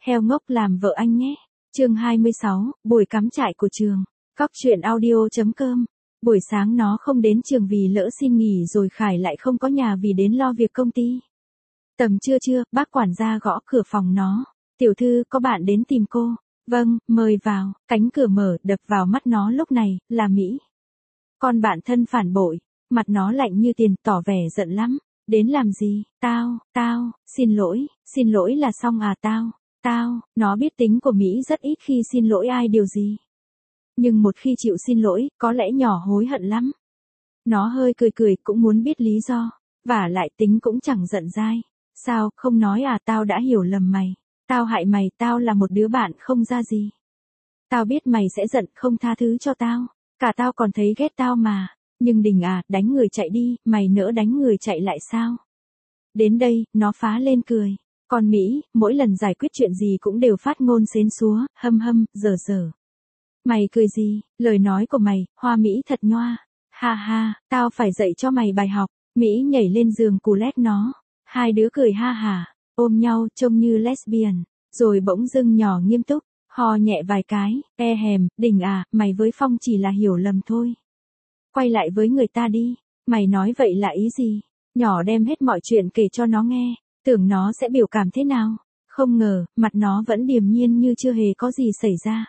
Heo ngốc làm vợ anh nhé. Chương 26, buổi cắm trại của trường. Cóc truyện audio.com. Buổi sáng nó không đến trường vì lỡ xin nghỉ rồi Khải lại không có nhà vì đến lo việc công ty. Tầm trưa, bác quản gia gõ cửa phòng nó. Tiểu thư, có bạn đến tìm cô. Vâng, mời vào. Cánh cửa mở, đập vào mắt nó lúc này, là Mỹ. Con bạn thân phản bội. Mặt nó lạnh như tiền, tỏ vẻ giận lắm. Đến làm gì? Tao, xin lỗi là xong à tao, nó biết tính của Mỹ rất ít khi xin lỗi ai điều gì. Nhưng một khi chịu xin lỗi, có lẽ nhỏ hối hận lắm. Nó hơi cười cũng muốn biết lý do, vả lại tính cũng chẳng giận dai. Sao, không nói à, tao đã hiểu lầm mày. Tao hại mày, tao là một đứa bạn không ra gì. Tao biết mày sẽ giận không tha thứ cho tao, cả tao còn thấy ghét tao mà. Nhưng Đình à, đánh người chạy đi, mày nỡ đánh người chạy lại sao? Đến đây, nó phá lên cười. Còn Mỹ, mỗi lần giải quyết chuyện gì cũng đều phát ngôn xến xúa, dở. Mày cười gì, lời nói của mày, Hoa Mỹ thật nhoa. Ha, tao phải dạy cho mày bài học. Mỹ nhảy lên giường cù lét nó. Hai đứa cười ha hả, ôm nhau trông như lesbian. Rồi bỗng dưng nhỏ nghiêm túc, hò nhẹ vài cái, Đình à, mày với Phong chỉ là hiểu lầm thôi. Quay lại với người ta đi, mày nói vậy là ý gì? Nhỏ đem hết mọi chuyện kể cho nó nghe, tưởng nó sẽ biểu cảm thế nào. Không ngờ, mặt nó vẫn điềm nhiên như chưa hề có gì xảy ra.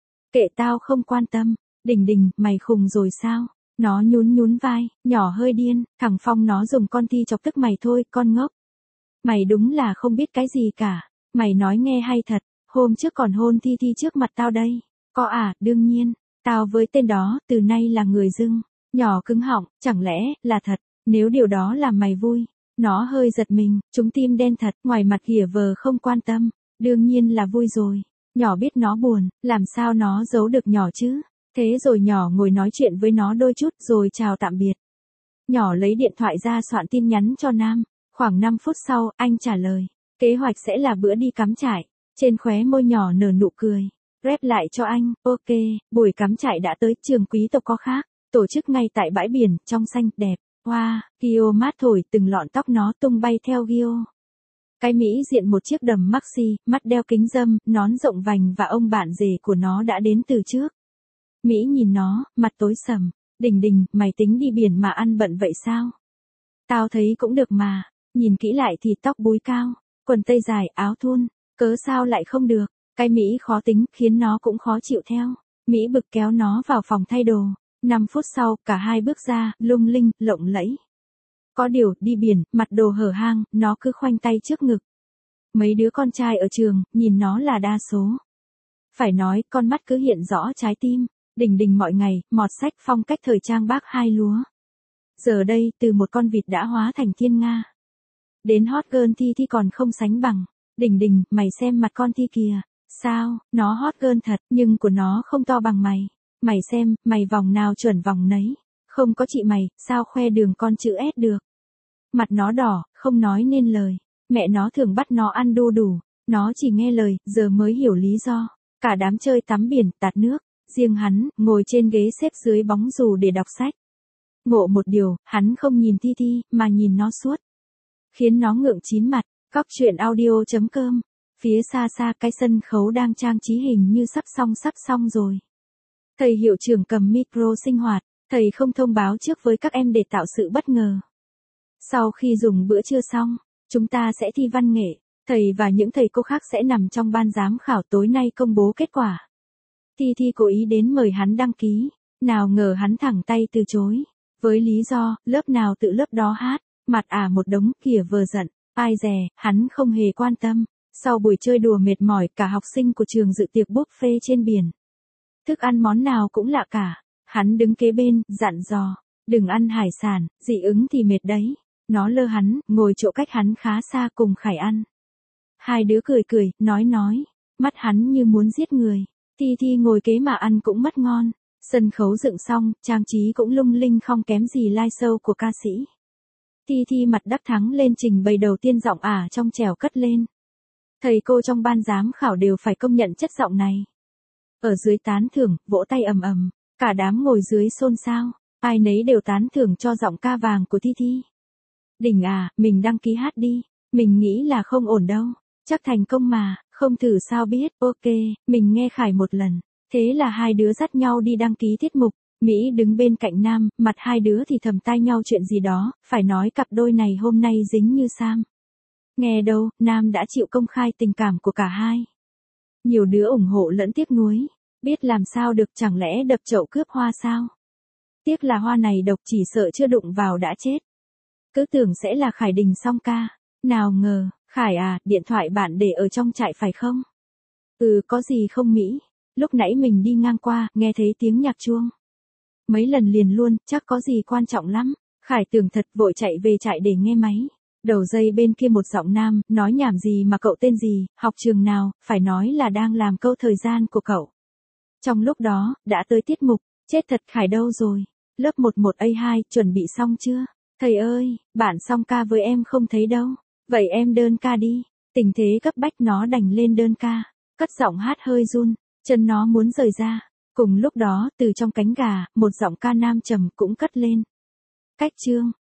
Kệ tao không quan tâm. Đình, mày khùng rồi sao? Nó nhún vai, nhỏ hơi điên, thằng Phong nó dùng con Thi chọc tức mày thôi, con ngốc. Mày đúng là không biết cái gì cả, mày nói nghe hay thật, hôm trước còn hôn Thi trước mặt tao đây. Có à, đương nhiên, tao với tên đó, từ nay là người dưng. Nhỏ cứng họng, chẳng lẽ, là thật, nếu điều đó làm mày vui. Nó hơi giật mình, trúng tim đen thật, ngoài mặt ghỉa vờ không quan tâm, đương nhiên là vui rồi. Nhỏ biết nó buồn, làm sao nó giấu được nhỏ chứ. Thế rồi nhỏ ngồi nói chuyện với nó đôi chút rồi chào tạm biệt. Nhỏ lấy điện thoại ra soạn tin nhắn cho Nam. Khoảng 5 phút sau, anh trả lời. Kế hoạch sẽ là bữa đi cắm trại. Trên khóe môi nhỏ nở nụ cười. Rep lại cho anh, ok, buổi cắm trại đã tới, trường quý tộc có khác. Tổ chức ngay tại bãi biển, trong xanh, đẹp. Wow, Gio mát thổi, từng lọn tóc nó tung bay theo Gio. Cái Mỹ diện một chiếc đầm maxi, mắt đeo kính râm, nón rộng vành và ông bạn rể của nó đã đến từ trước. Mỹ nhìn nó, mặt tối sầm. Đình, mày tính đi biển mà ăn bận vậy sao? Tao thấy cũng được mà. Nhìn kỹ lại thì tóc búi cao, quần tây dài, áo thun. Cớ sao lại không được? Cái Mỹ khó tính, khiến nó cũng khó chịu theo. Mỹ bực kéo nó vào phòng thay đồ. 5 phút sau, cả hai bước ra, lung linh, lộng lẫy. Có điều, đi biển, mặt đồ hở hang, nó cứ khoanh tay trước ngực. Mấy đứa con trai ở trường, nhìn nó là đa số. Phải nói, con mắt cứ hiện rõ trái tim. Đình mọi ngày, mọt sách phong cách thời trang bác hai lúa. Giờ đây, từ một con vịt đã hóa thành thiên nga. Đến hot girl Thi còn không sánh bằng. Đình, mày xem mặt con Thi kìa. Sao, nó hot girl thật, nhưng của nó không to bằng mày. Mày xem, mày vòng nào chuẩn vòng nấy. Không có chị mày, sao khoe đường con chữ S được. Mặt nó đỏ, không nói nên lời. Mẹ nó thường bắt nó ăn đu đủ. Nó chỉ nghe lời, giờ mới hiểu lý do. Cả đám chơi tắm biển, tạt nước. Riêng hắn, ngồi trên ghế xếp dưới bóng dù để đọc sách. Ngộ một điều, hắn không nhìn Thi, mà nhìn nó suốt. Khiến nó ngượng chín mặt. Cóc truyện audio.com. Phía xa cái sân khấu đang trang trí hình như sắp xong rồi. Thầy hiệu trưởng cầm micro sinh hoạt. Thầy không thông báo trước với các em để tạo sự bất ngờ. Sau khi dùng bữa trưa xong, chúng ta sẽ thi văn nghệ. Thầy và những thầy cô khác sẽ nằm trong ban giám khảo tối nay công bố kết quả. Thi cố ý đến mời hắn đăng ký. Nào ngờ hắn thẳng tay từ chối. Với lý do, lớp nào tự lớp đó hát. Mặt một đống kìa vờ giận. Ai dè, hắn không hề quan tâm. Sau buổi chơi đùa mệt mỏi, cả học sinh của trường dự tiệc buffet trên biển. Thức ăn món nào cũng lạ cả. Hắn đứng kế bên, dặn dò. Đừng ăn hải sản, dị ứng thì mệt đấy. Nó lơ hắn, ngồi chỗ cách hắn khá xa cùng Khải ăn. Hai đứa cười, nói. Mắt hắn như muốn giết người. Thi ngồi kế mà ăn cũng mất ngon. Sân khấu dựng xong, trang trí cũng lung linh không kém gì live show của ca sĩ. Thi mặt đắc thắng lên trình bày đầu tiên, giọng trong trẻo cất lên. Thầy cô trong ban giám khảo đều phải công nhận chất giọng này. Ở dưới tán thưởng, vỗ tay ầm. Cả đám ngồi dưới xôn xao. Ai nấy đều tán thưởng cho giọng ca vàng của Thi. Đình mình đăng ký hát đi. Mình nghĩ là không ổn đâu. Chắc thành công mà, Không thử sao biết, ok, mình nghe Khải một lần. Thế là hai đứa dắt nhau đi đăng ký tiết mục. Mỹ đứng bên cạnh Nam, mặt hai đứa thì thầm tai nhau chuyện gì đó, phải nói cặp đôi này hôm nay dính như Sam. Nghe đâu, Nam đã chịu công khai tình cảm của cả hai. Nhiều đứa ủng hộ lẫn tiếc nuối. Biết làm sao được, chẳng lẽ đập chậu cướp hoa sao? Tiếc là hoa này độc, chỉ sợ chưa đụng vào đã chết. Cứ tưởng sẽ là Khải Đình song ca. Nào ngờ, Khải à, điện thoại bạn để ở trong trại phải không? Ừ, có gì không Mỹ? Lúc nãy mình đi ngang qua, nghe thấy tiếng nhạc chuông. Mấy lần liền luôn, chắc có gì quan trọng lắm. Khải tưởng thật, vội chạy về trại để nghe máy. Đầu dây bên kia một giọng nam, nói nhảm gì mà cậu tên gì, học trường nào, phải nói là đang làm câu thời gian của cậu. Trong lúc đó, đã tới tiết mục, chết thật Khải đâu rồi? Lớp 11A2, chuẩn bị xong chưa? Thầy ơi, bạn song ca với em không thấy đâu. Vậy em đơn ca đi. Tình thế cấp bách nó đành lên đơn ca. Cất giọng hát hơi run, chân nó muốn rời ra. Cùng lúc đó, từ trong cánh gà, một giọng ca nam trầm cũng cất lên. Cách chương.